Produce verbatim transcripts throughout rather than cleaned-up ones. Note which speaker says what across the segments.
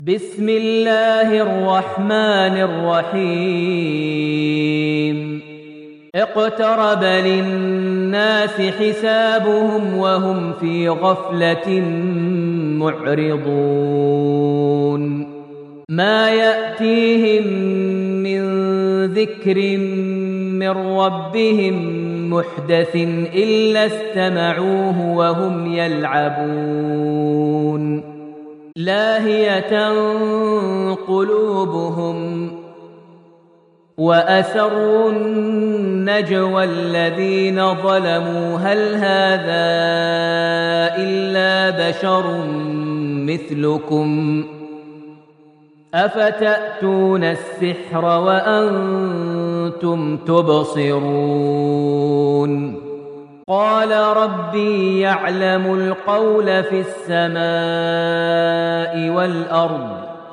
Speaker 1: بسم الله الرحمن الرحيم اقترب للناس حسابهم وهم في غفلة معرضون ما يأتيهم من ذكر من ربهم محدث إلا استمعوه وهم يلعبون لاهية قلوبهم وأسروا النجوى الذين ظلموا هل هذا إلا بشر مثلكم أفتأتون السحر وأنتم تبصرون قال ربي يعلم القول في السماء والأرض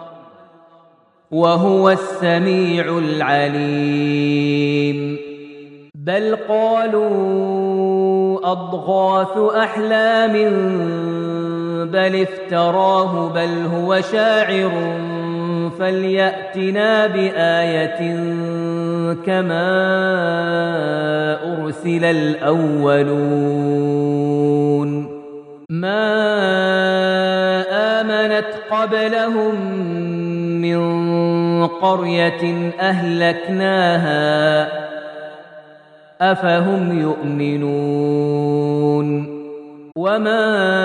Speaker 1: وهو السميع العليم بل قالوا أضغاث أحلام بل افتراه بل هو شاعر فليأتنا بآية كما أرسل الأولون ما آمنت قبلهم من قرية أهلكناها أفهم يؤمنون وما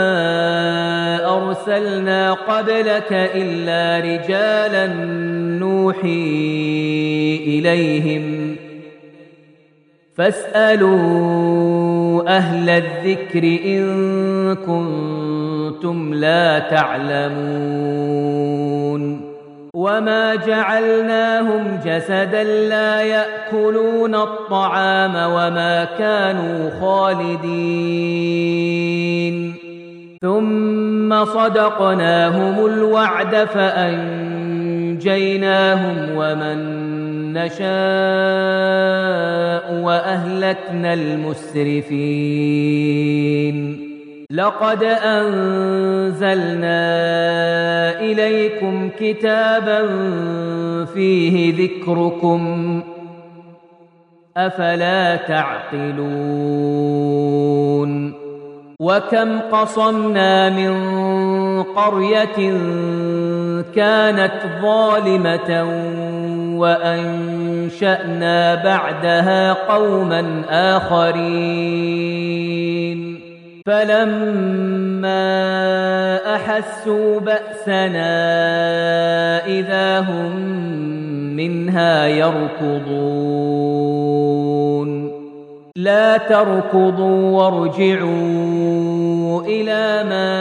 Speaker 1: أرسلنا قبلك إلا رجالا نوحي إليهم فاسألوا أهل الذكر إن كنتم لا تعلمون وما جعلناهم جسدا لا يأكلون الطعام وما كانوا خالدين ثم صدقناهم الوعد فأنجيناهم ومن نشاء وأهلكنا المسرفين لقد أنزلنا إليكم كتابا فيه ذكركم أفلا تعقلون وكم قصمنا من قرية كانت ظالمة وأنشأنا بعدها قوما آخرين فلما أحسوا بأسنا إذا هم منها يركضون لا تركضوا وارجعوا إلى ما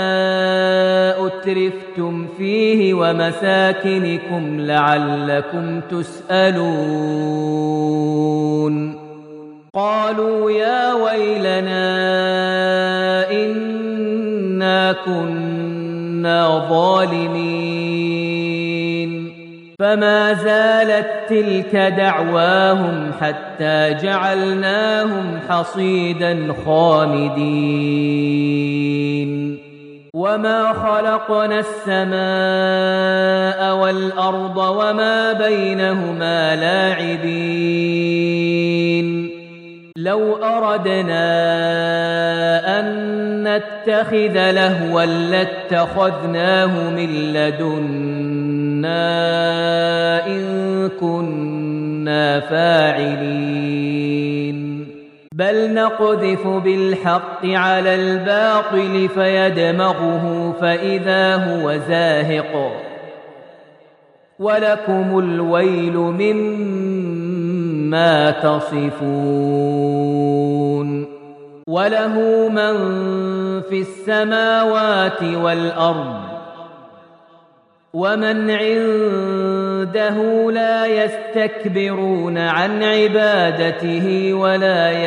Speaker 1: أترفتم فيه ومساكنكم لعلكم تسألون قالوا يا ويلنا إنا كنا ظالمين فما زالت تلك دعواهم حتى جعلناهم حصيدا خامدين وما خلقنا السماء والأرض وما بينهما لاعبين لو أردنا أن نتخذ لهوا لاتخذناه من لدنا إن كنا فاعلين بل نقذف بالحق على الباطل فيدمغه فإذا هو زاهق ولكم الويل مما تصفون وله من في السماوات والأرض ومن عنده لا يستكبرون عن عبادته ولا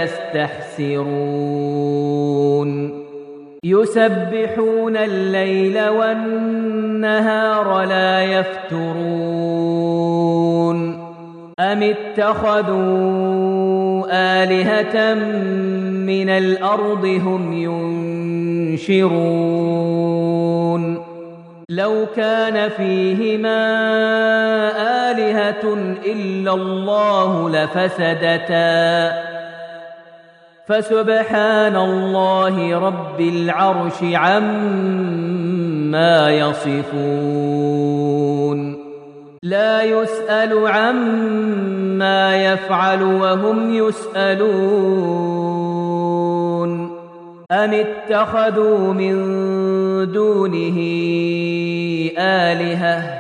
Speaker 1: يستحسرون يسبحون الليل والنهار لا يفترون أم اتخذوا آلهة من الأرض هم ينشرون لو كان فيهما آلهة إلا الله لفسدتا فسبحان الله رب العرش عما يصفون لا يسأل عما يفعل وهم يسألون أم اتخذوا من دونه آلهة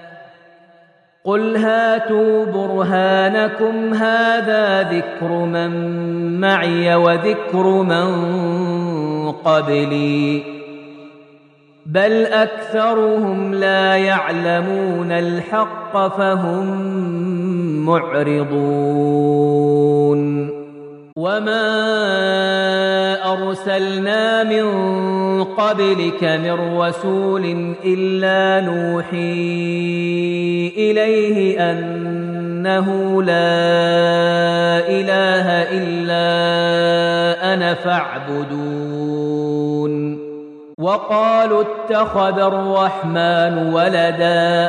Speaker 1: قل هاتوا برهانكم هذا ذكر من معي وذكر من قبلي بل أكثرهم لا يعلمون الحق فهم معرضون وما أرسلنا من قبلك من رسول إلا نوحي إليه أنه لا إله إلا أنا فاعبدون وقالوا اتخذ الرحمن ولدا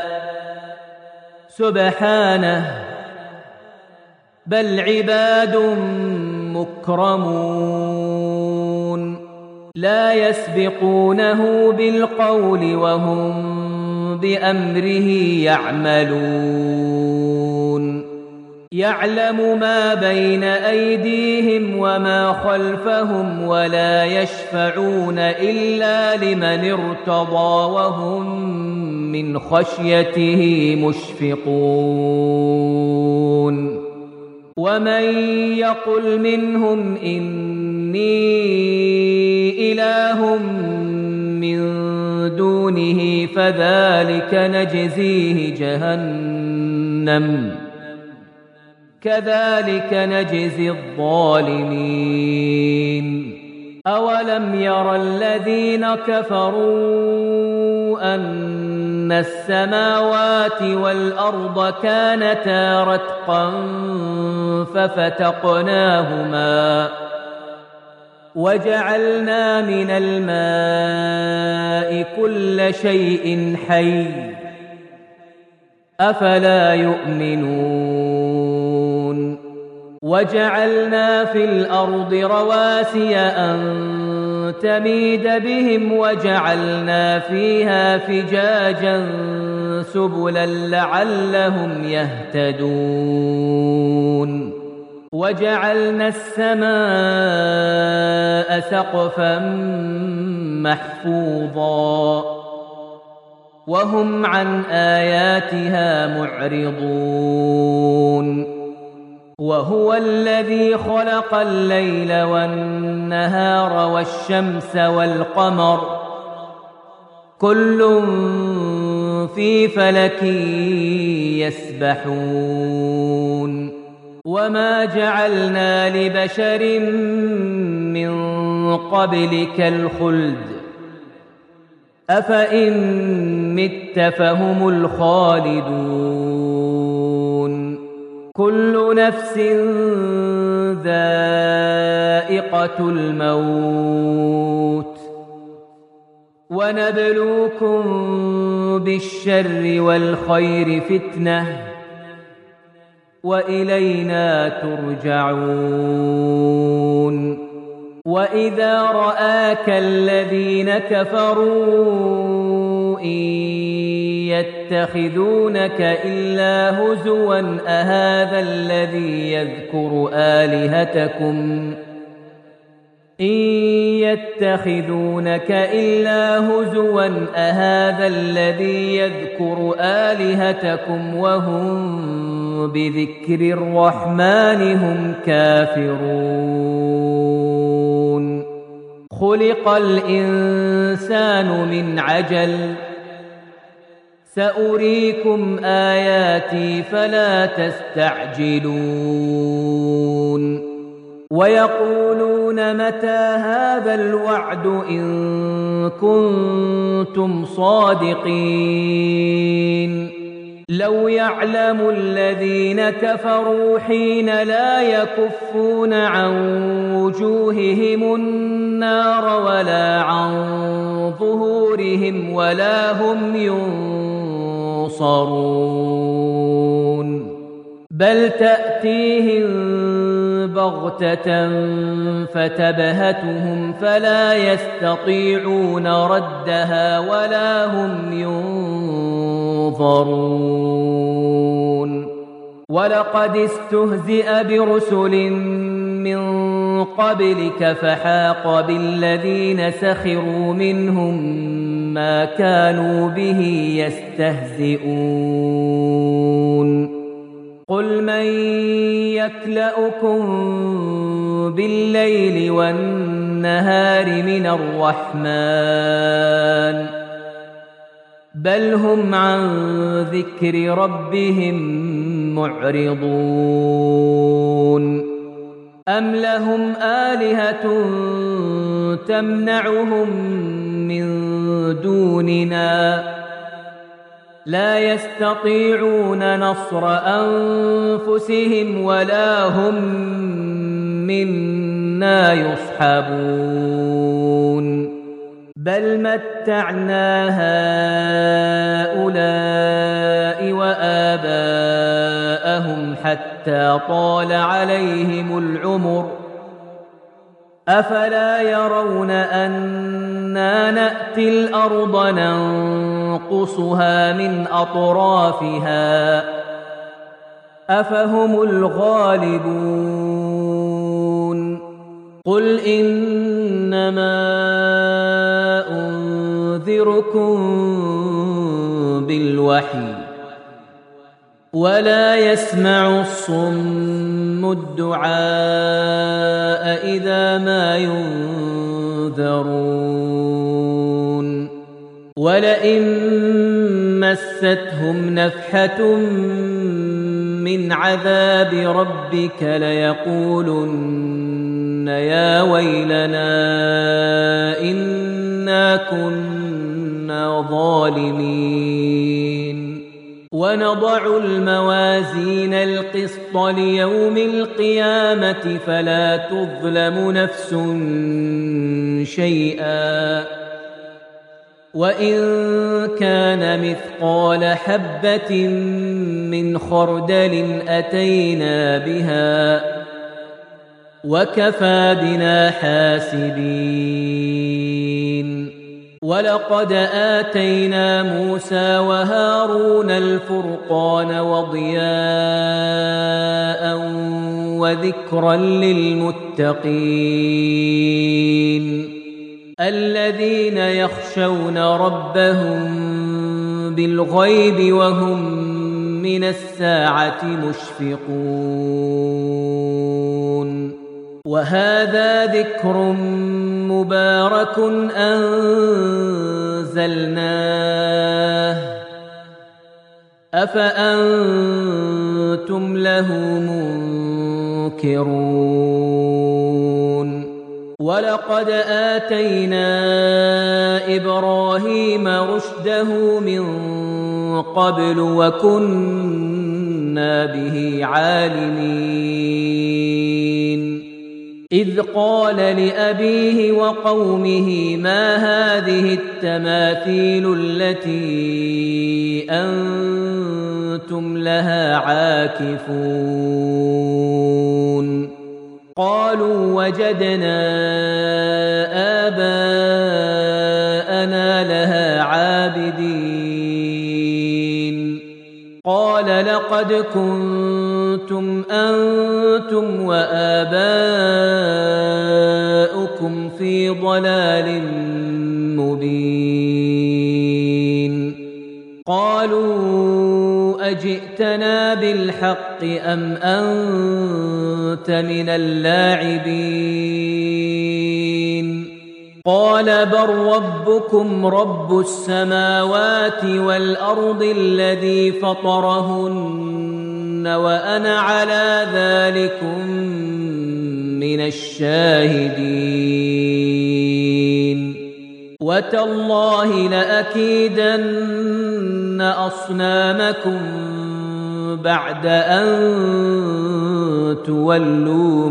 Speaker 1: سبحانه بل عباد مكرمون لا يسبقونه بالقول وهم بأمره يعملون يعلم ما بين أيديهم وما خلفهم ولا يشفعون إلا لمن ارتضى وهم من خشيته مشفقون ومن يقل منهم إني إله من دونه فذلك نجزيه جهنم كذلك نجزي الظالمين أولم ير الذين كفروا أن السماوات والأرض كانتا رتقا ففتقناهما وجعلنا من الماء كل شيء حي أفلا يؤمنون وجعلنا في الأرض رواسي أن تميد بهم وجعلنا فيها فجاجا سبلا لعلهم يهتدون وجعلنا السماء سقفا محفوظا وهم عن آياتها معرضون وهو الذي خلق الليل والنهار والشمس والقمر كل في فلك يسبحون وما جعلنا لبشر من قبلك الخلد أفإن مت فهم الخالدون كل نفس ذائقة الموت ونبلوكم بالشر والخير فتنة وإلينا ترجعون وإذا رآك الذين كفروا إن يتخذونك إلا هزوا أهذا الذي يذكر آلهتكم إن يتخذونك إلا هزوا أهذا الذي يذكر آلهتكم وهم بذكر الرحمن هم كافرون خلق الإنسان من عجل سأريكم آياتي فلا تستعجلون ويقولون متى هذا الوعد إن كنتم صادقين لو يعلم الذين كفروا حين لا يكفون عن وجوههم النار ولا عن ظهورهم ولا هم ينصرون بل تأتيهم بغتة فتبهتهم فلا يستطيعون ردها ولا هم ينظرون ولقد استهزئ برسل من قبلك فحاق بالذين سخروا منهم ما كانوا به يستهزئون قل من يكلؤكم بالليل والنهار من الرحمن بل هم عن ذكر ربهم معرضون أم لهم آلهة تمنعهم من دوننا لا يستطيعون نصر أنفسهم ولا هم منا يصحبون بل متعنا هؤلاء وآباءهم حتى طال عليهم العمر أفلا يرون أنا نأتي الأرض ننقصها من أطرافها أفهم الغالبون قل إنما أنذركم بالوحي ولا يسمع الصم الدعاء إذا ما ينذرون ولئن مستهم نفحة من عذاب ربك ليقولن يا ويلنا إنا كنا ظالمين ونضع الموازين القسط ليوم القيامة فلا تظلم نفس شيئا وإن كان مثقال حبة من خردل أتينا بها وكفى بنا حاسبين ولقد آتينا موسى وهارون الفرقان وضياء وذكرا للمتقين الذين يخشون ربهم بالغيب وهم من الساعة مشفقون وهذا ذكر مبارك أنزلناه أفأنتم له منكرون ولقد آتينا إبراهيم رشده من قبل وكنا به عالمين إذ قال لأبيه وقومه ما هذه التماثيل التي أنتم لها عاكفون قالوا وجدنا آباءنا لها عابدين قال لقد كنتم أنتم وآباؤكم في ضلال مبين قالوا أجئتنا بالحق أم أنت من اللاعبين قال بل ربكم رب السماوات والأرض الذي فطرهن وأنا على ذلكم من الشاهدين وتالله لأكيدن أصنامكم بعد أن تولوا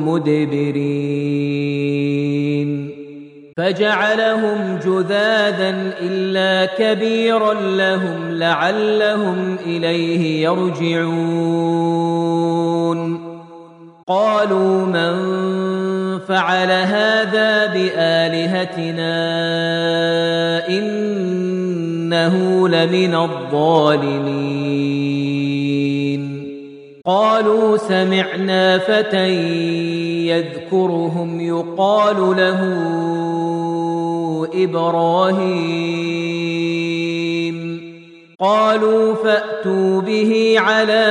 Speaker 1: مدبرين فجعلهم جذاذا إلا كبيرا لهم لعلهم إليه يرجعون قالوا من فعل هذا بآلهتنا إنه لمن الظالمين قالوا سمعنا فتى يذكرهم يقال له إبراهيم قالوا فأتوا به على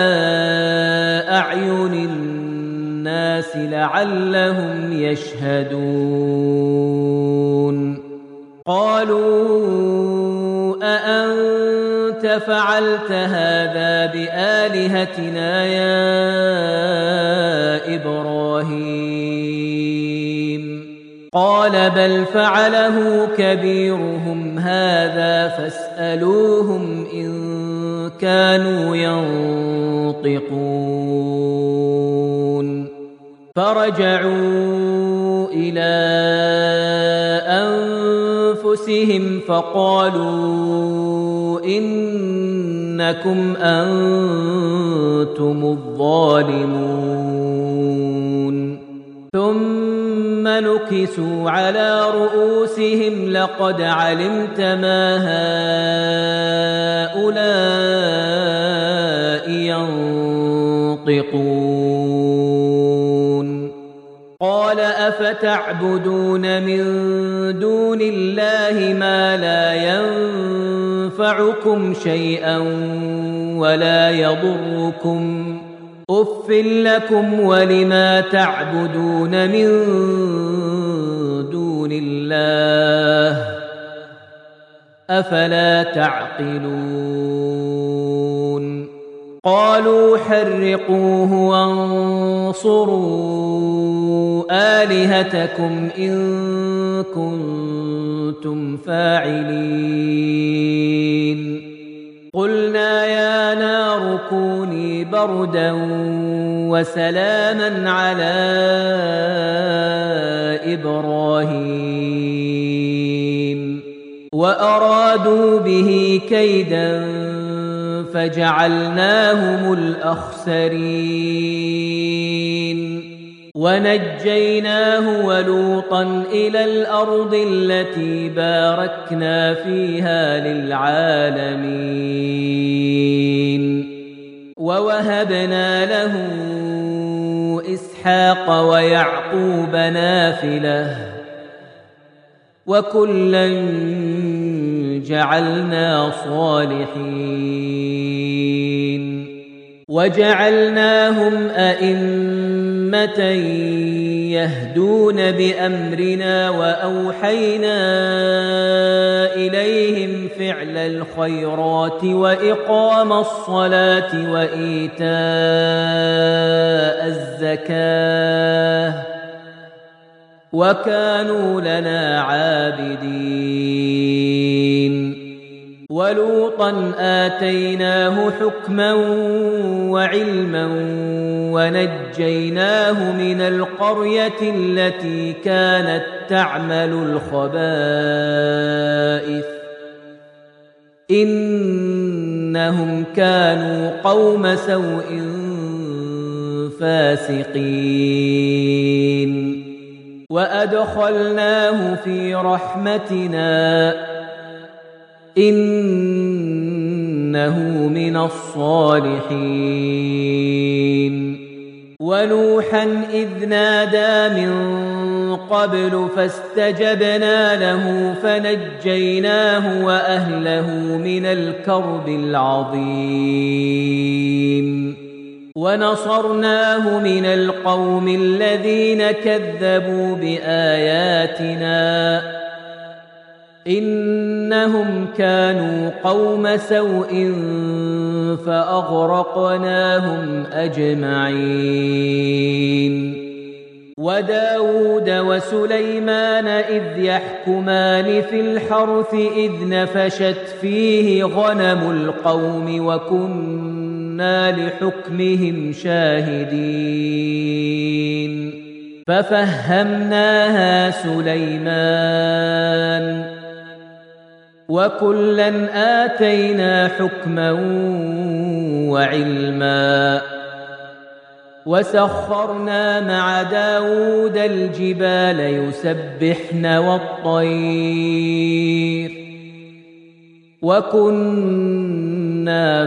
Speaker 1: أعين الناس لعلهم يشهدون قالوا أأنت فعلت هذا بآلهتنا يا إبراهيم قال بل فعله كبيرهم هذا فاسألوهم إن كانوا ينطقون فرجعوا إلى أنفسهم فقالوا إنكم أنتم الظالمون ثم نكسوا على رؤوسهم لقد علمت ما هؤلاء ينطقون قال أفتعبدون من دون الله ما لا ينفعكم شيئا ولا يضركم أف لكم ولما تعبدون من دون الله أفلا تعقلون قالوا حرقوه وانصروا آلهتكم إن كنتم فاعلين قلنا يا نار كوني بردا وسلاما على إبراهيم وأرادوا به كيدا فجعلناهم الأخسرين ونجيناه ولوطا إلى الأرض التي باركنا فيها للعالمين ووهبنا له إسحاق ويعقوب نافلة وكلا جعلنا صالحين وجعلناهم أئمة يهدون بأمرنا وأوحينا إليهم فعل الخيرات وإقام الصلاة وإيتاء الزكاة وكانوا لنا عابدين ولوطا آتيناه حكما وعلما ونجيناه من القرية التي كانت تعمل الخبائث إنهم كانوا قوم سوء فاسقين وأدخلناه في رحمتنا إنه من الصالحين ونوحا إذ نادى من قبل فاستجبنا له فنجيناه وأهله من الكرب العظيم ونصرناه من القوم الذين كذبوا بآياتنا إنهم كانوا قوم سوء فأغرقناهم أجمعين وداود وسليمان إذ يحكمان في الحرث إذ نفشت فيه غنم القوم وكنا لحكمهم شاهدين ففهمناها سليمان وكلا آتينا حكما وعلما وسخرنا مع داود الجبال يسبحن والطير وكنا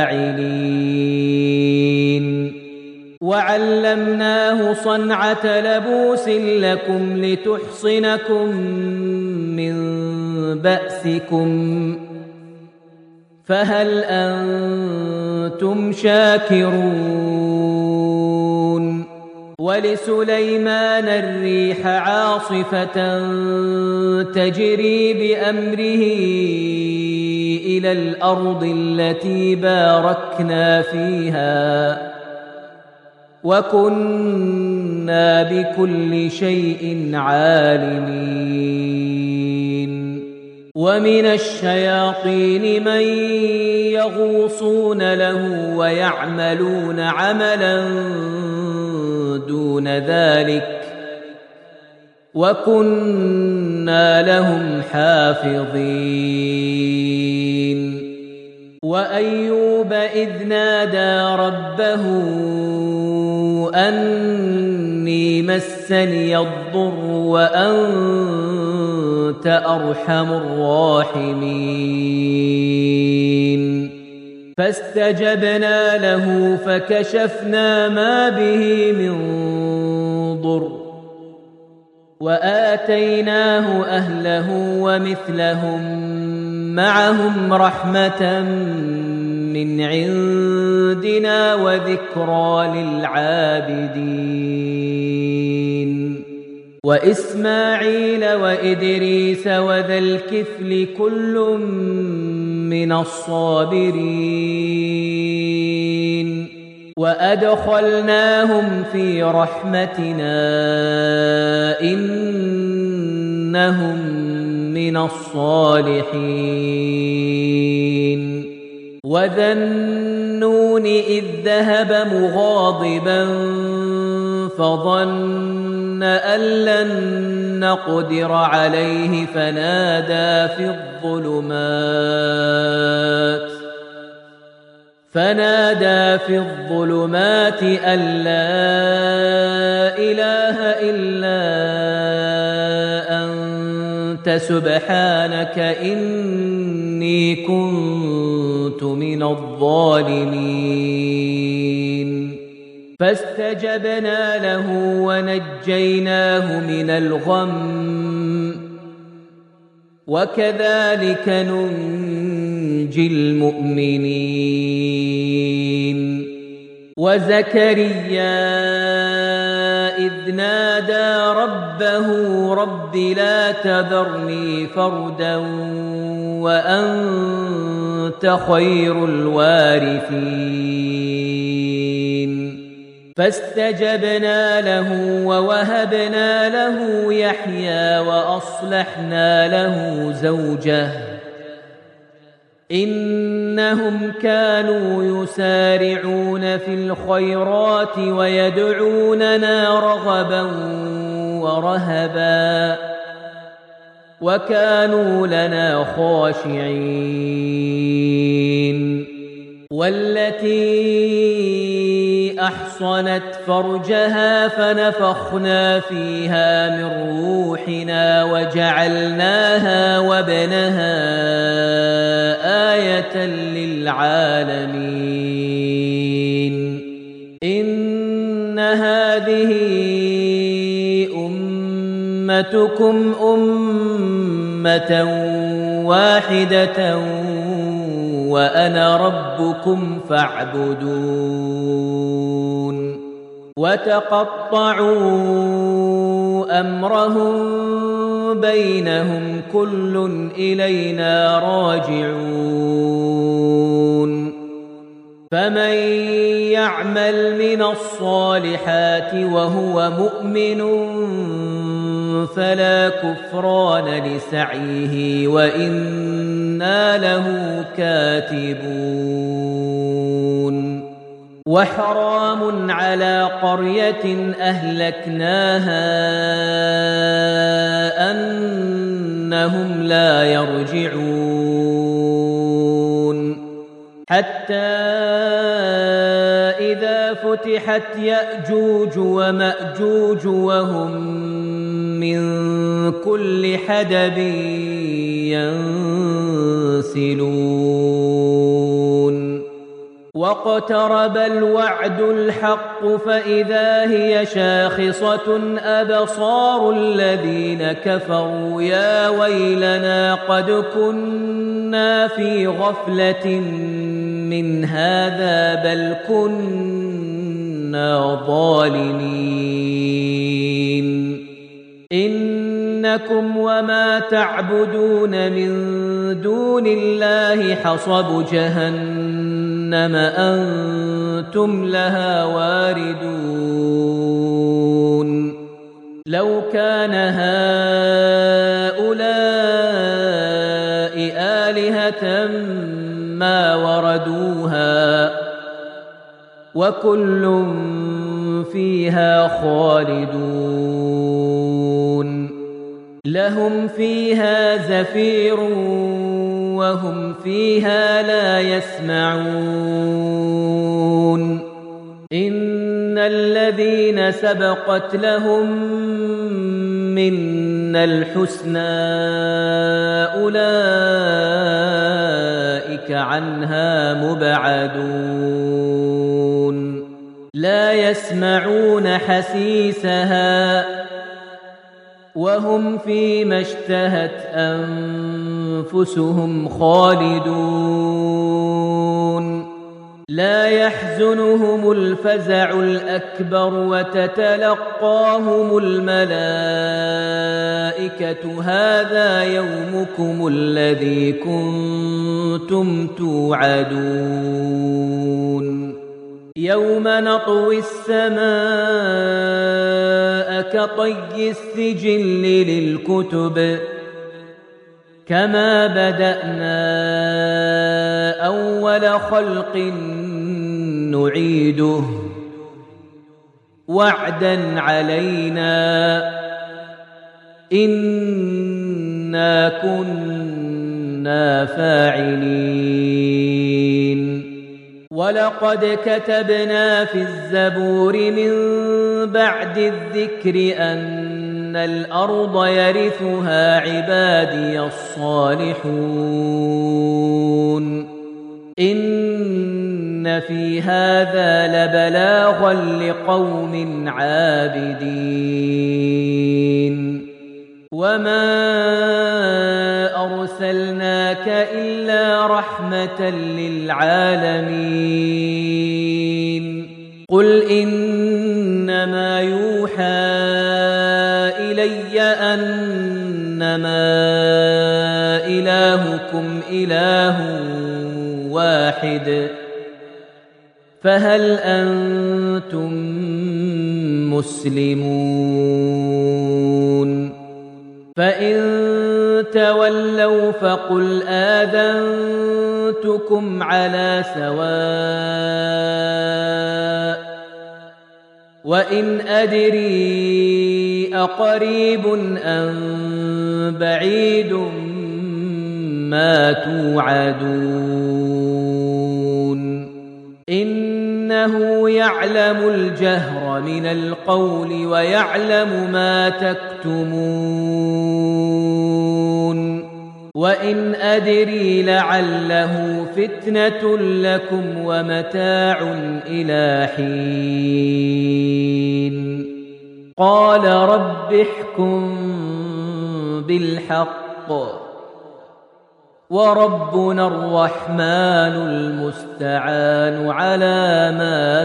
Speaker 1: فاعلين وعلمناه صنعة لبوس لكم لتحصنكم من بأسكم فهل أنتم شاكرون ولسليمان الريح عاصفة تجري بأمره إلى الأرض التي باركنا فيها وكنا بكل شيء عالمين ومن الشياطين من يغوصون له ويعملون عملا دون ذلك وكنا لهم حافظين وأيوب إذ نادى ربه أني مسني الضر وأنت أرحم الراحمين فاستجبنا له فكشفنا ما به من ضر وآتيناه أهله ومثلهم معهم رحمة من عندنا وذكرى للعابدين وإسماعيل وإدريس وذا الكفل كل من الصابرين وأدخلناهم في رحمتنا إنهم من الصالحين وذا النون إذ ذهب مغاضبا فظن أن لن نقدر عليه فنادى في الظلمات فنادى في الظلمات أن لا إله إلا أنت سبحانك إني كنت من الظالمين فاستجبنا له ونجيناه من الغم وكذلك ننجي المؤمنين وزكريا إذ نادى ربه رب لا تذرني فردا وأنت خير الوارثين فاستجبنا له ووهبنا له يحيى وأصلحنا له زوجه إنهم كانوا يسارعون في الخيرات ويدعوننا رغبا ورهبا وكانوا لنا خاشعين والتي أحصنت فرجها فنفخنا فيها من روحنا وجعلناها وابنها آية للعالمين إن هذه أمتكم أمة واحدة وأنا ربكم فاعبدون وتقطعوا أمرهم بينهم كل إلينا راجعون فمن يعمل من الصالحات وهو مؤمن فلا كفران لسعيه وإنا له كاتبون وحرام على قرية أهلكناها أنهم لا يرجعون حتى إذا فتحت يأجوج ومأجوج وهم من كل حدب ينسلون واقترب الوعد الحق فإذا هي شاخصة أبصار الذين كفروا يا ويلنا قد كنا في غفلة من هذا بل كنا ظالمين إنكم وما تعبدون من دون الله حصب جهنم أنتم لها واردون لو كان هؤلاء آلهة ما وردوها وكل فيها خالدون لهم فيها زفير وهم فيها لا يسمعون إن الذين سبقت لهم منا الحسنى أولئك عنها مبعدون لا يسمعون حسيسها وهم فيما اشتهت أنفسهم خالدون لا يحزنهم الفزع الأكبر وتتلقاهم الملائكة هذا يومكم الذي كنتم توعدون يوم نطوي السماء كطي السجل للكتب كما بدأنا أول خلق نعيده وعدا علينا إنا كنا فاعلين ولقد كتبنا في الزبور من بعد الذكر أن الأرض يرثها عبادي الصالحون إن في هذا لبلاغا لقوم عابدين وما أرسلناك إلا رحمة للعالمين قل إنما يوحى إلي أنما إلهكم إله واحد فهل أنتم مسلمون فإن تولوا فقل آذنتكم على سواء وإن أدري أقريب أم بعيد ما توعدون إنه يعلم الجهر من القول ويعلم ما تكتمون وإن أدري لعله فتنة لكم ومتاع إلى حين قال رب احكم بالحق وربنا الرحمن المستعان على ما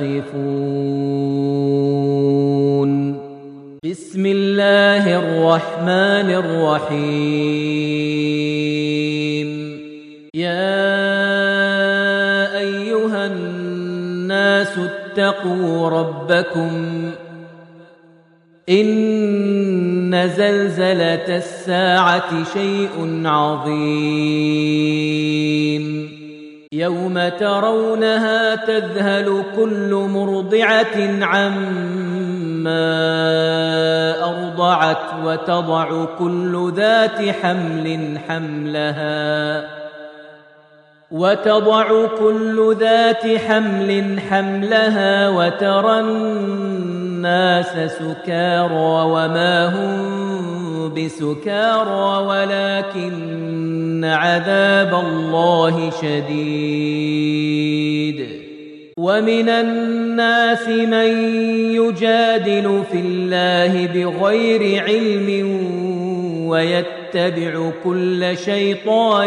Speaker 1: تصفون بسم الله الرحمن الرحيم يا أيها أيها الناس اتقوا ربكم إن زلزلة الساعة شيء عظيم يوم ترونها تذهل كل مرضعة عما أرضعت وتضع كل ذات حمل حملها وتضع كل ذات حمل حملها وترى الناس سكارى وما هم بسكارى ولكن عذاب الله شديد ومن الناس من يجادل في الله بغير علم ويتبع كل شيطان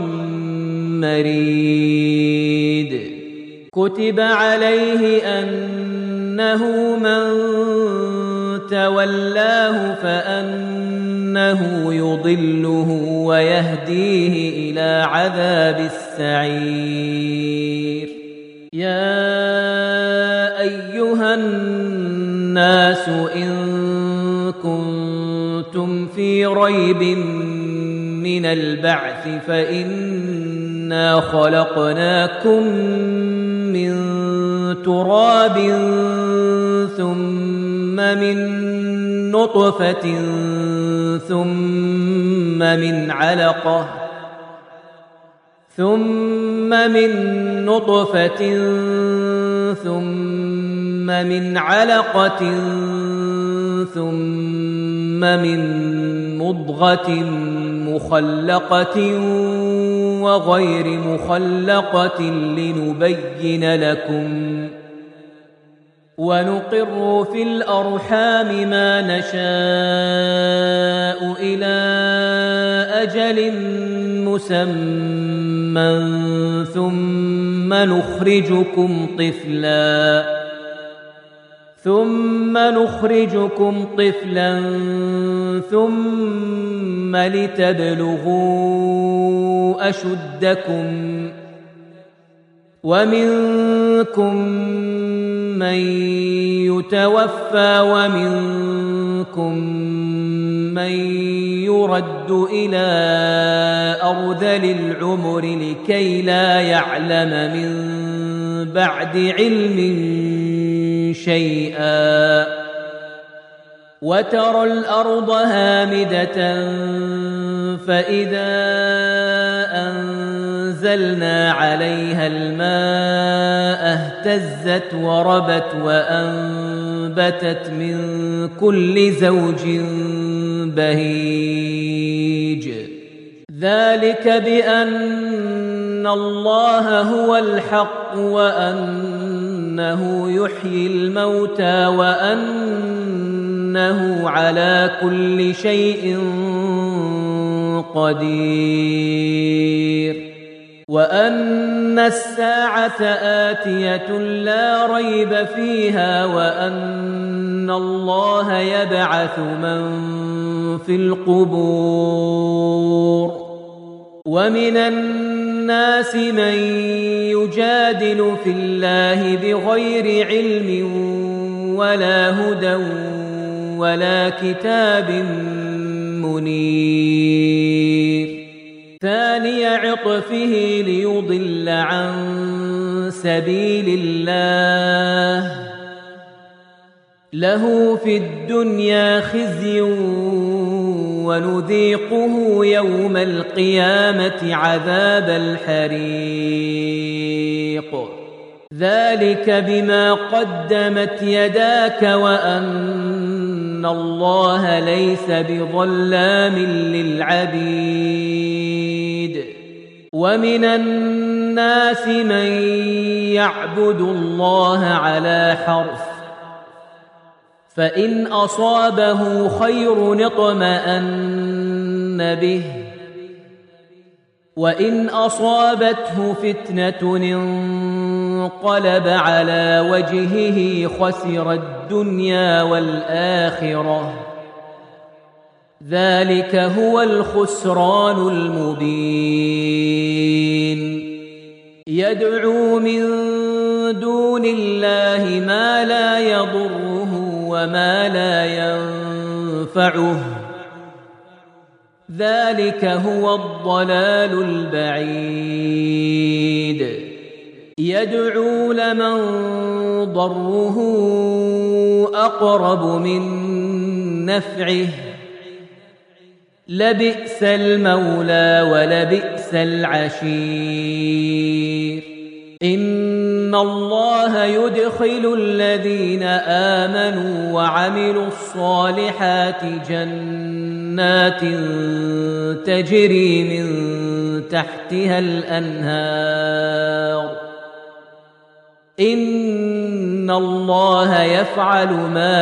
Speaker 1: مريد كتب عليه أنه من تولاه فأنه يضله ويهديه إلى عذاب السعير يا أيها الناس إن كنتم في ريب من البعث فإنا خلقناكم من تراب ثم من نطفة ثم من علقة ثم من نطفة ثم من علقة ثم من مضغة مخلقة وغير مخلقة لنبين لكم ونقر في الأرحام ما نشاء إلى أجل مسمى ثم نخرجكم طفلا ثم نخرجكم طفلا ثم لتبلغوا أشدكم ومنكم من يتوفى ومنكم من يرد إلى أرذل العمر لكي لا يعلم من بعد علم شيئا وترى الأرض هامدة فإذا أنزلنا عليها الماء اهتزت وربت وأنبتت من كل زوج بهيج ذلك بأن الله هو الحق وأنه يحيي الموتى وأنه على كل شيء قدير وأن الساعة آتية لا ريب فيها وأن الله يبعث من في القبور ومن الناس من يجادل في الله بغير علم ولا هدى ولا كتاب منير ثاني عطفه ليضل عن سبيل الله له في الدنيا خزي ونذيقه يوم القيامة عذاب الحريق ذلك بما قدمت يداك وأن الله ليس بظلام للعبيد ومن الناس من يعبد الله على حرف فإن أصابه خير اطمأن به وإن أصابته فتنة انقلب على وجهه خسر الدنيا والآخرة ذلك هو الخسران المبين يدعو من دون الله ما لا يضره وما لا ينفعه ذلك هو الضلال البعيد يدعو لمن ضره أقرب من نفعه لبئس المولى ولبئس العشير إن الله يدخل الذين آمنوا وعملوا الصالحات جنات تجري من تحتها الأنهار إن الله يفعل ما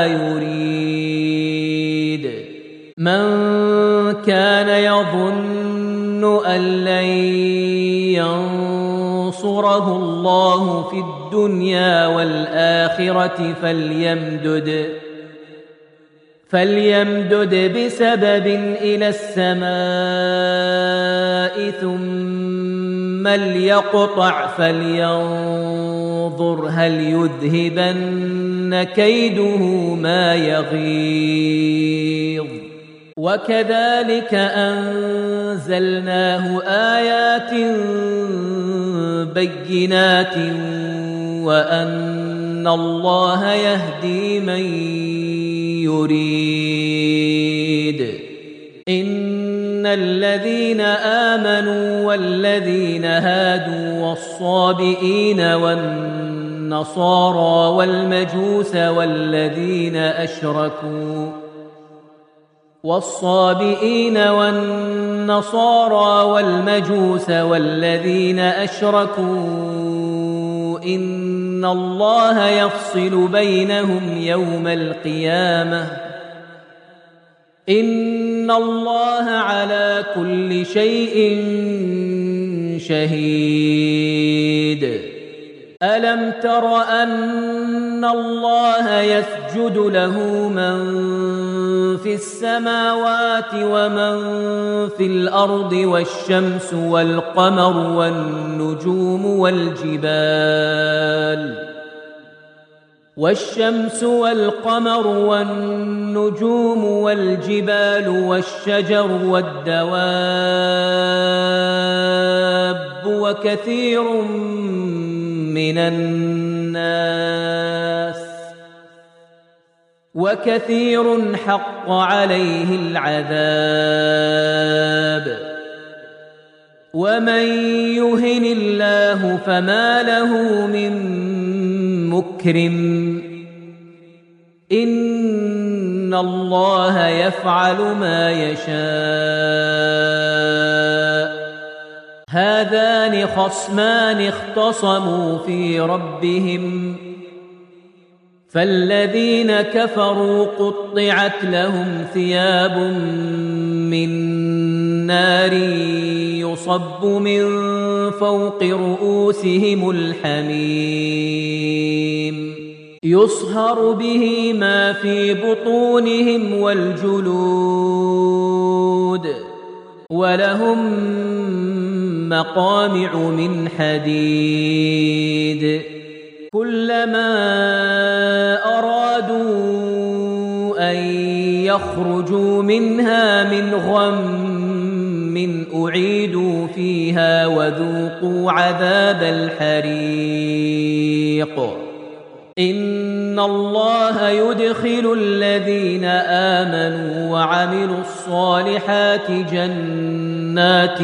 Speaker 1: يريد من كان يظن أن لن ينصره الله في الدنيا والآخرة فليمدد فليمدد بسبب إلى السماء ثم ليقطع فلينظر هل يذهبن كيده ما يغيظ وكذلك أنزلناه آيات بينات وأن الله يهدي من يريد إن الذين آمنوا والذين هادوا والصابئين والنصارى والمجوس والذين أشركوا والصابئين والنصارى والمجوس والذين أشركوا إن الله يفصل بينهم يوم القيامة إن الله على كل شيء شهيد ألم تر أن الله يسجد له من في السماوات ومن في الأرض والشمس والقمر والنجوم والجبال والشمس والقمر والنجوم والجبال والشجر والدواب وكثير من الناس وكثير حق عليه العذاب ومن يهن الله فما له من مكرم إن الله يفعل ما يشاء هذان خصمان اختصموا في ربهم فالذين كفروا قطعت لهم ثياب من نار يصب من فوق رؤوسهم الحميم يصهر به ما في بطونهم والجلود ولهم مقامع من حديد كلما أرادوا أن يخرجوا منها من غم أعيدوا فيها وذوقوا عذاب الحريق إن الله يدخل الذين آمنوا وعملوا الصالحات جنات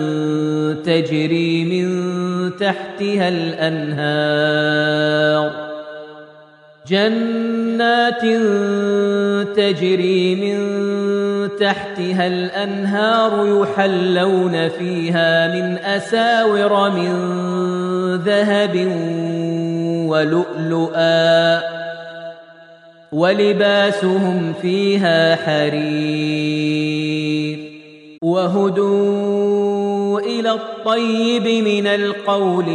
Speaker 1: تجري من تحتها الأنهار جنات تجري من تحتها الأنهار يحلون فيها من أساور من ذهب ولؤلؤا ولباسهم فيها حرير وهدوا إلى الطيب من القول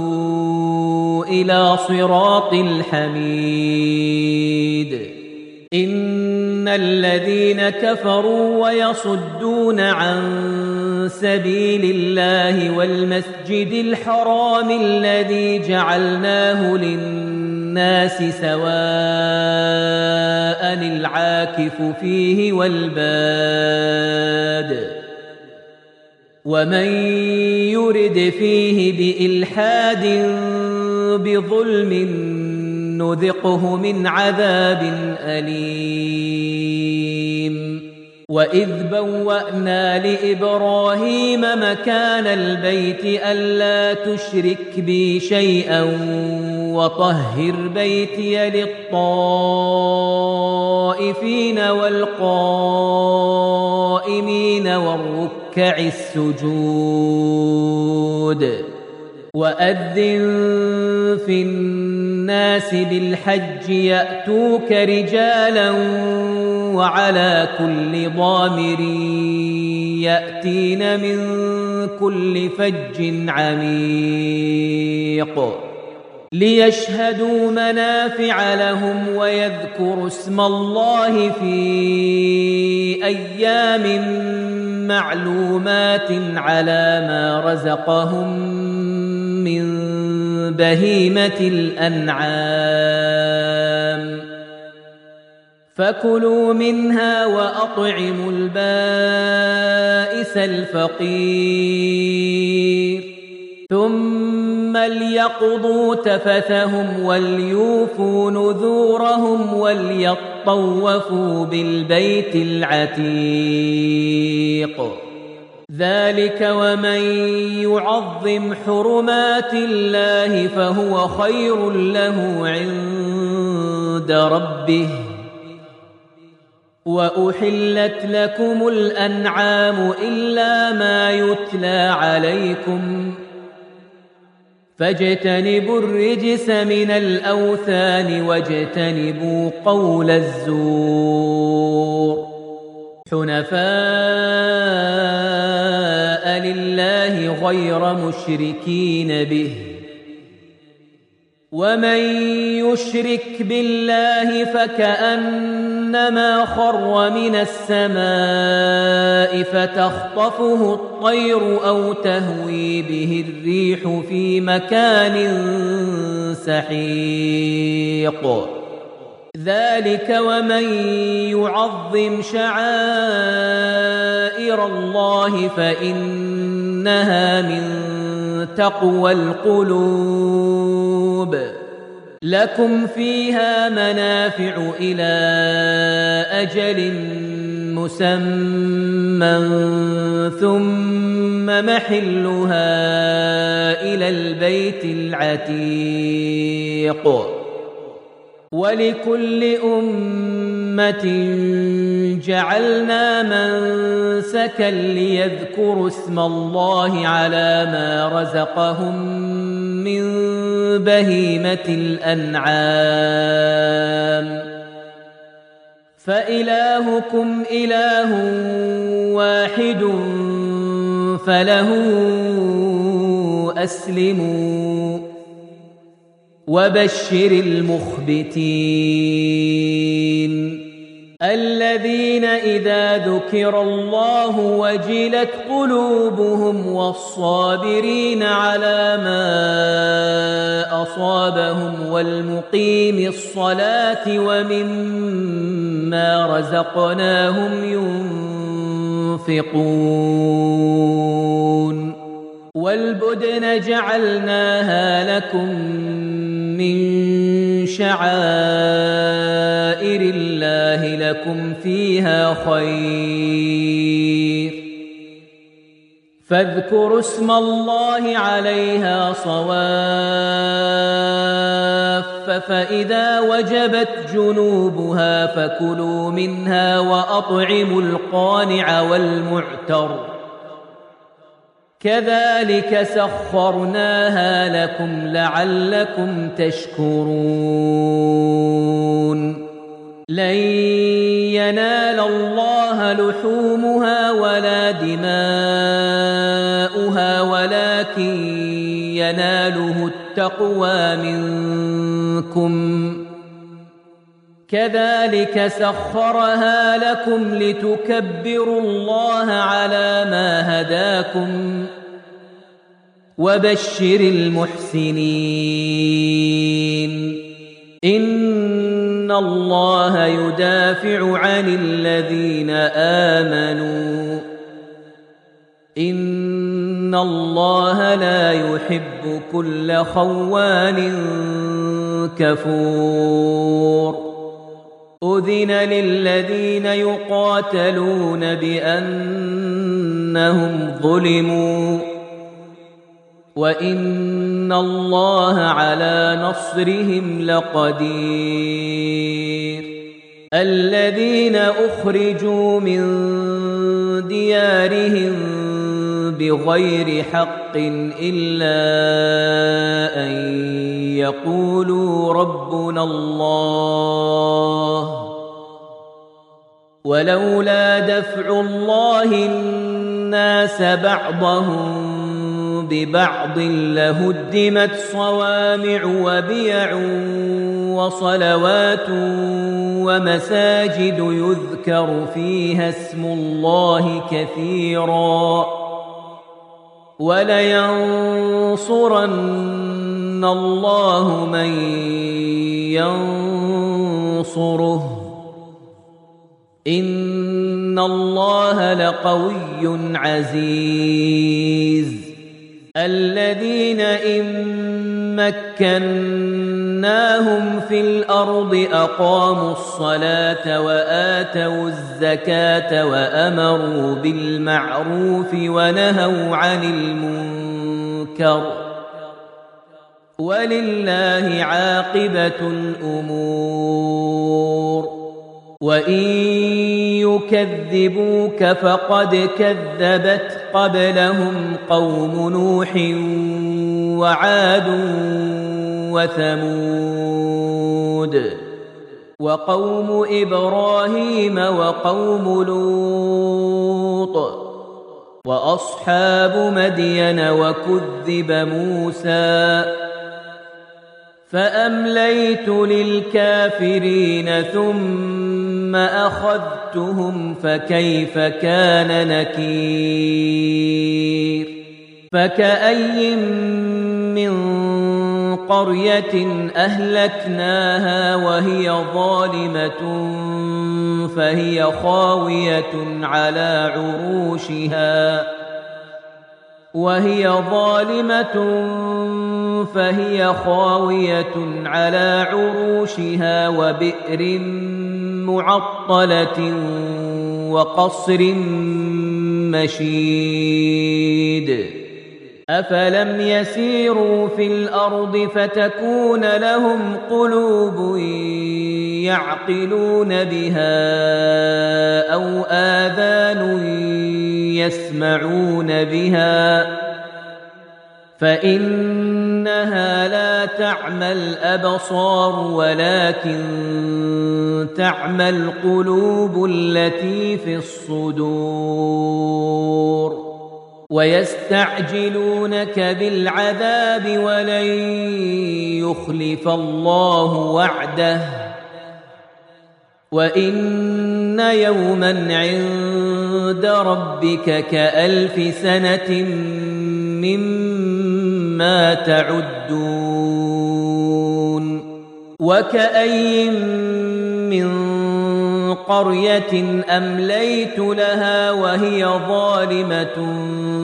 Speaker 1: وهدوا إلى صراط الحميد إن الذين كفروا ويصدون عن سبيل الله والمسجد الحرام الذي جعلناه للناس سواء العاكف فيه والباد ومن يرد فيه بإلحاد بظلم نذقه من عذاب أليم وإذ بوأنا لإبراهيم مكان البيت ألا تشرك بي شيئا وطهر بيتي للطائفين والقائمين والركع السجود وأذن في الناس بالحج يأتوك رجالا وعلى كل ضامر يأتين من كل فج عميق ليشهدوا منافع لهم ويذكروا اسم الله في أيام معلومات على ما رزقهم من بهيمة الأنعام فكلوا منها وأطعموا البائس الفقير ثم ليقضوا تفثهم وليوفوا نذورهم وليطوفوا بالبيت العتيق ذلك ومن يعظم حرمات الله فهو خير له عند ربه وأحلت لكم الأنعام إلا ما يتلى عليكم فاجتنبوا الرجس من الأوثان واجتنبوا قول الزور حنفاء لله غير مشركين به ومن يشرك بالله فكأنما خر من السماء فتخطفه الطير أو تهوي به الريح في مكان سحيق ذلك ومن يعظم شعائر الله فإنها من تقوى القلوب لكم فيها منافع إلى أجل مسمى ثم محلها إلى البيت العتيق ولكل أمة جعلنا منسكا ليذكروا اسم الله على ما رزقهم من بهيمة الأنعام فإلهكم إله واحد فله أسلموا وبشر المخبتين الذين إذا ذكر الله وجلت قلوبهم والصابرين على ما أصابهم والمقيم الصلاة ومما رزقناهم ينفقون والبدن جعلناها لكم من شعائر الله لكم فيها خير فاذكروا اسم الله عليها صواف فإذا وجبت جنوبها فكلوا منها وأطعموا القانع والمعتر كذلك سخرناها لكم لعلكم تشكرون لن ينال الله لحومها ولا دماؤها ولكن يناله التقوى منكم كذلك سخرها لكم لتكبروا الله على ما هداكم وبشر المحسنين إن الله يدافع عن الذين آمنوا إن الله لا يحب كل خوان كفور أذن للذين يقاتلون بأنهم ظلموا وإن الله على نصرهم لقدير الذين أخرجوا من ديارهم بغير حق إلا أن يقولوا ربنا الله ولولا دفع الله الناس بعضهم ببعض لهدمت صوامع وبيع وصلوات ومساجد يذكر فيها اسم الله كثيرا ولينصرن الله من ينصره إن الله لقوي عزيز الذين إن مكناهم في الأرض أقاموا الصلاة وآتوا الزكاة وأمروا بالمعروف ونهوا عن المنكر ولله عاقبة الأمور وإن يكذبوك فقد كذبت قبلهم قوم نوح وعاد وثمود وقوم إبراهيم وقوم لوط وأصحاب مدين وكذب موسى فأمليت للكافرين ثم أخذتهم فكيف كان نكير فكأي من قرية أهلكناها وهي ظالمة فهي خاوية على عروشها وهي ظالمة فهي خاوية على عروشها وبئر معطلة وقصر مشيد أفلم يسيروا في الأرض فتكون لهم قلوب يعقلون بها أو آذان يسمعون بها فإنها لا تعمى الأبصار ولكن تعمى القلوب التي في الصدور ويستعجلونك بالعذاب ولن يخلف الله وعده وإن يوما عند ربك كألف سنة مما تعدون وكأي من قرية أمليت لها وهي ظالمة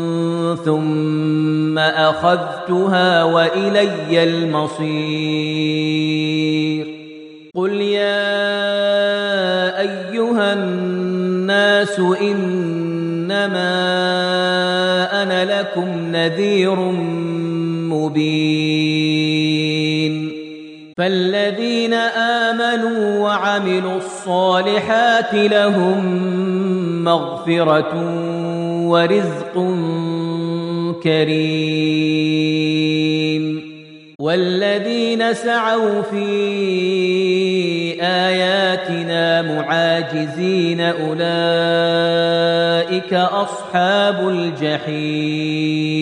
Speaker 1: ثم أخذتها وإلي المصير قل يا أيها الناس إنما أنا لكم نذير مبين فالذين آمنوا وعملوا الصالحات لهم مغفرة ورزق كريم والذين سعوا في آياتنا معاجزين أولئك أصحاب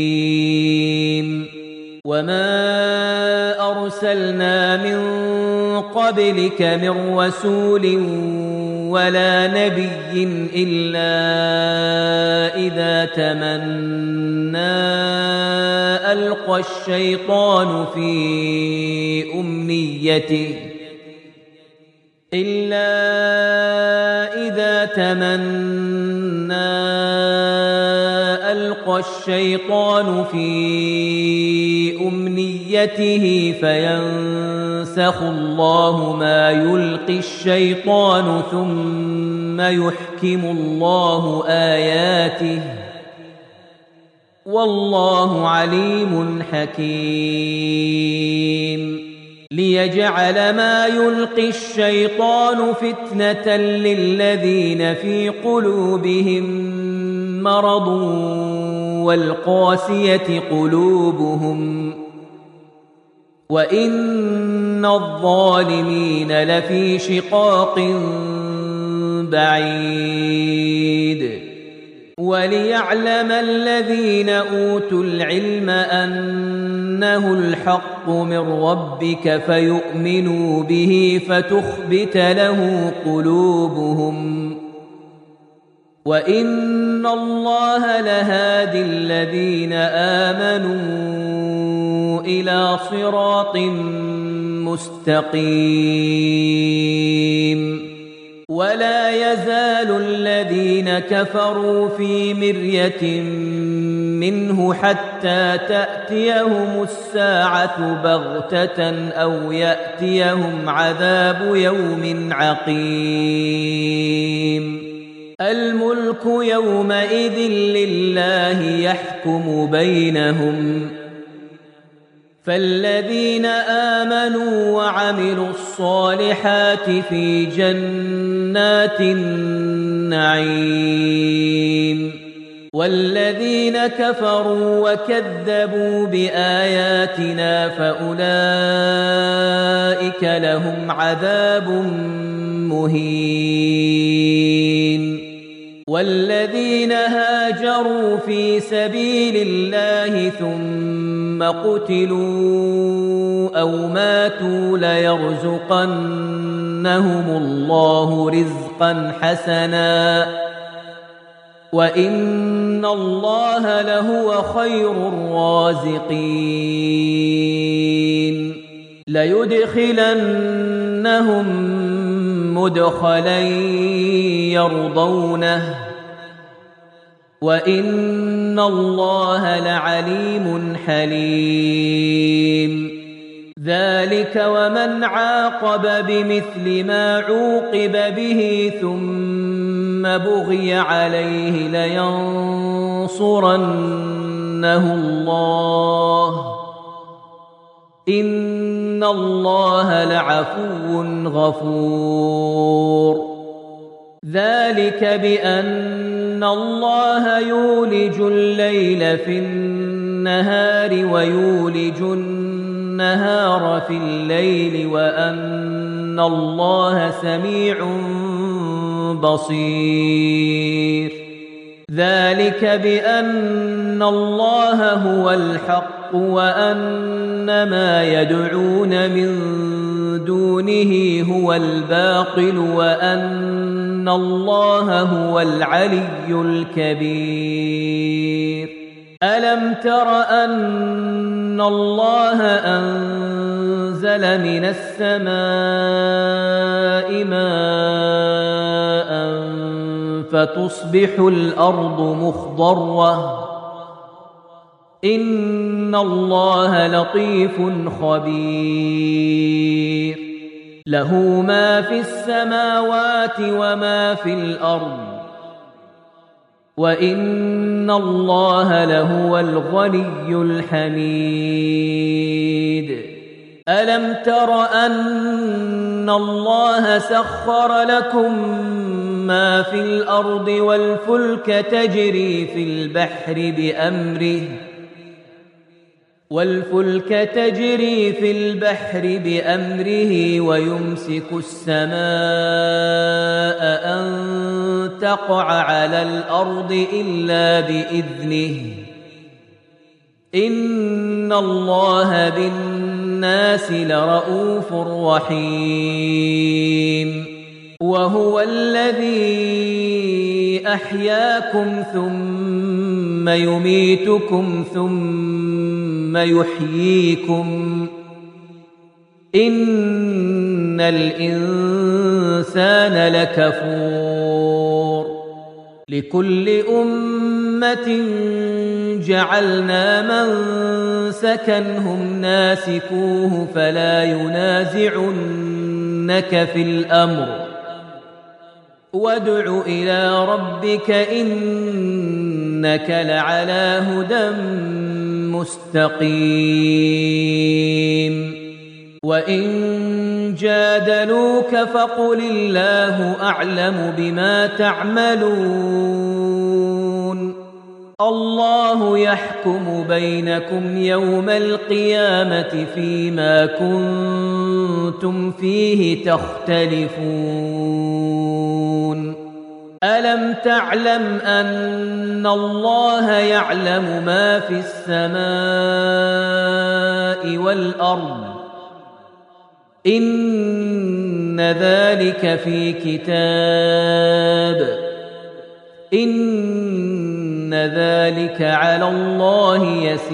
Speaker 1: الجحيم وما أرسلنا من قبلك من رسول ولا نبي إلا إذا تمنى ألقى الشيطان في أمنيته إلا إذا تمنى ألقى الشيطان في أمنيته فينسخ الله ما يلقي الشيطان ثم يحكم الله آياته والله عليم حكيم ليجعل ما يلقي الشيطان فتنة للذين في قلوبهم مرض والقاسية قلوبهم وإن الظالمين لفي شقاق بعيد وليعلم الذين أوتوا العلم أنه الحق من ربك فيؤمنوا به فتخبت له قلوبهم وإن الله لهادي الذين آمنوا إلى صراط مستقيم ولا يزال الذين كفروا في مرية منه حتى تأتيهم الساعة بغتة أو يأتيهم عذاب يوم عقيم الملك يومئذ لله يحكم بينهم فالذين آمنوا وعملوا الصالحات في جنات النعيم والذين كفروا وكذبوا بآياتنا فأولئك لهم عذاب مهين والذين هاجروا في سبيل الله ثم قتلوا أو ماتوا ليرزقنهم الله رزقا حسنا وإن الله لهو خير الرازقين ليدخلنهم مدخلا يرضونه وإن الله لعليم حليم ذلك ومن عاقب بمثل ما عوقب به ثم بغي عليه لينصرنه الله إن الله لعفو غفور ذلك بأن الله يولج الليل في النهار ويولج النهار في الليل وأن الله سميع بصير ذلك بأن الله هو الحق وأن ما يدعون من دونه هو الباطل وأن الله هو العلي الكبير ألم تر أن الله أنزل من السماء ماء فتصبح الأرض مخضرة إن الله لطيف خبير له ما في السماوات وما في الأرض وإن الله لهو الغني الحميد ألم تر أن الله سخر لكم ما في الأرض والفلك تجري في البحر بأمره والفلك تجري في البحر بأمره ويمسك السماء أن تقع على الأرض إلا بإذنه إن الله بالنسبة بالناس لرءوف رحيم وهو الذي أحياكم ثم يميتكم ثم يحييكم إن الإنسان لكفور لكل أمة جعلنا منسكا هم ناسكوه فلا ينازعنك في الأمر وادع إلى ربك إنك لعلى هدى مستقيم وإن جادلوك فقل الله أعلم بما تعملون الله يحكم بينكم يوم القيامة فيما كنتم فيه تختلفون ألم تعلم أن الله يعلم ما في السماء والأرض إن ذلك في كتاب إن ذلك على الله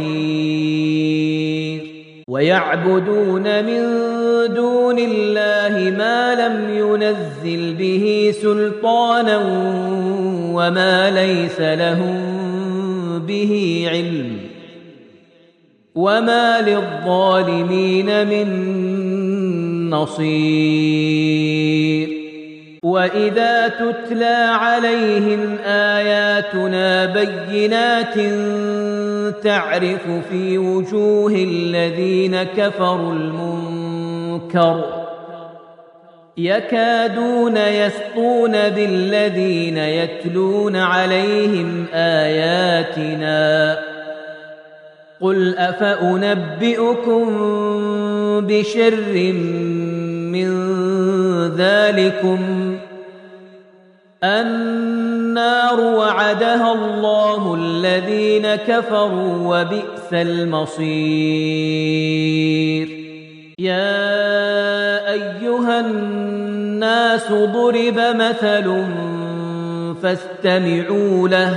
Speaker 1: يسير ويعبدون من دون الله ما لم ينزل به سلطانا وما ليس لهم به علم وما للظالمين من نصير وإذا تتلى عليهم آياتنا بينات تعرف في وجوه الذين كفروا المنكر يكادون يسطون بالذين يتلون عليهم آياتنا قل أفأنبئكم بشر من ذلكم النار وعدها الله الذين كفروا وبئس المصير يا أيها الناس ضرب مثل فاستمعوا له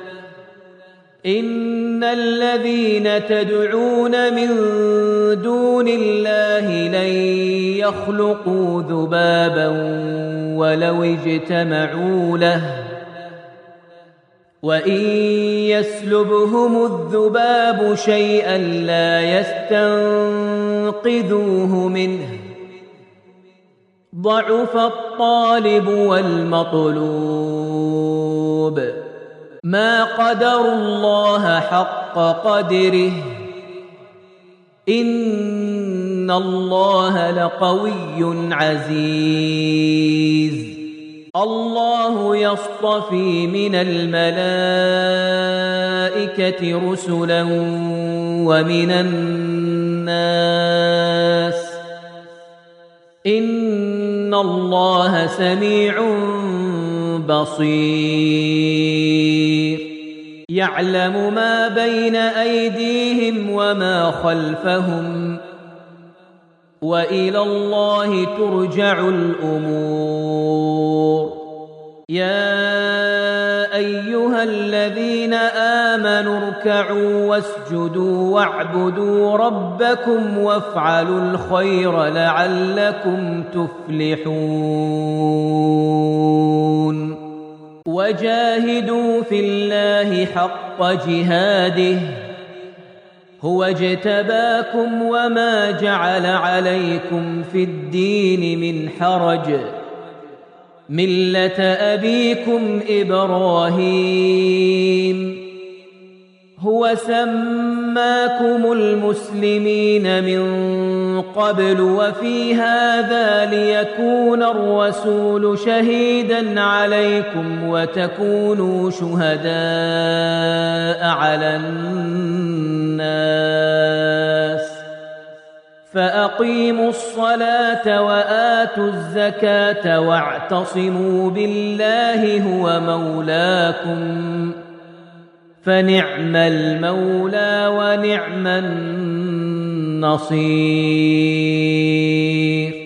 Speaker 1: إن الذين تدعون من دون الله لن يخلقوا ذبابا ولو اجتمعوا له وإن يسلبهم الذباب شيئا لا يستنقذوه منه ضعف الطالب والمطلوب ما قدروا الله حق قدره إن الله لقوي عزيز الله يصطفي من الملائكة رسلا ومن الناس إن الله سميع بصير يعلم ما بين أيديهم وما خلفهم وإلى الله ترجع الأمور يا أيها الذين آمنوا اركعوا واسجدوا واعبدوا ربكم وافعلوا الخير لعلكم تفلحون وجاهدوا في الله حق جهاده هو اجتباكم وما جعل عليكم في الدين من حرج ملة أبيكم إبراهيم هو سماكم المسلمين من قبل وفي هذا ليكون الرسول شهيدا عليكم وتكونوا شهداء على الناس فأقيموا الصلاة وآتوا الزكاة واعتصموا بالله هو مولاكم فنعم المولى ونعم النصير نصير